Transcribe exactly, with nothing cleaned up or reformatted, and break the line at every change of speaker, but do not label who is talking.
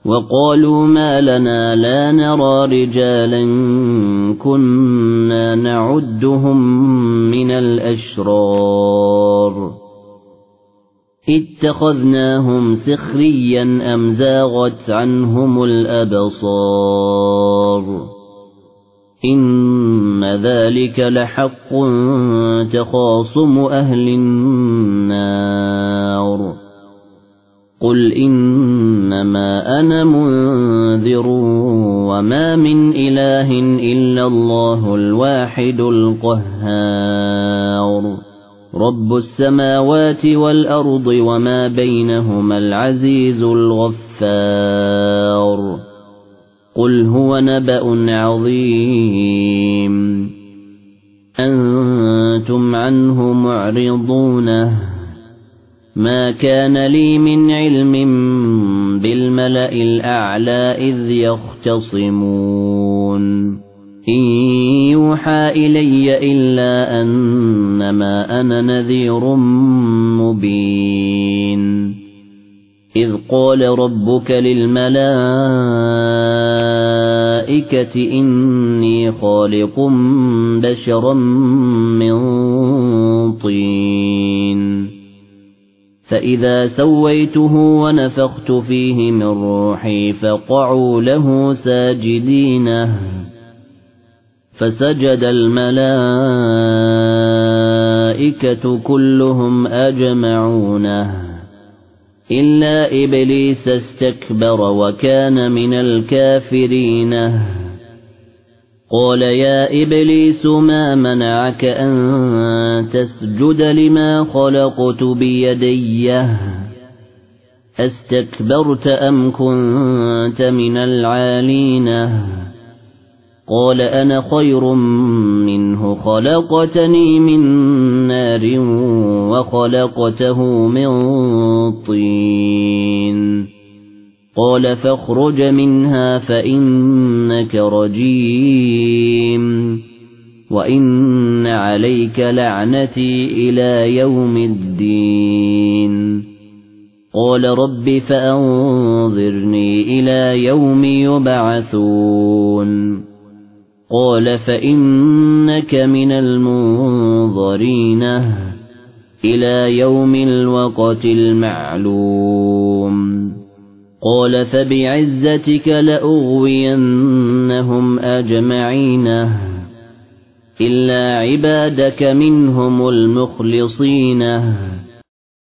وقالوا ما لنا لا نرى رجالا كنا نعدهم من الأشرار اتخذناهم سخريا أم زاغت عنهم الأبصار إن ذلك لحق تخاصم أهل النار قل إنما أنا منذر وما من إله إلا الله الواحد القهار رب السماوات والأرض وما بينهما العزيز الغفار قل هو نبأ عظيم أنتم عنه معرضون ما كان لي من علم بالملأ الأعلى إذ يختصمون إن يوحى إلي إلا أنما أنا نذير مبين إذ قال ربك للملائكة إني خالق بشرا من طين فإذا سويته ونفخت فيه من روحي فقعوا له ساجدين فسجد الملائكة كلهم أجمعون إلا إبليس استكبر وكان من الكافرين قال يا إبليس ما منعك أن تسجد لما خلقت بيدي استكبرت أم كنت من العالين قال أنا خير منه خلقتني من نار وخلقته من طين قال فاخرج منها فإنك رجيم وإن عليك لعنتي إلى يوم الدين قال رب فأنظرني إلى يوم يبعثون قال فإنك من المنظرين إلى يوم الوقت المعلوم قال فبعزتك لأغوينهم أجمعين إلا عبادك منهم المخلصين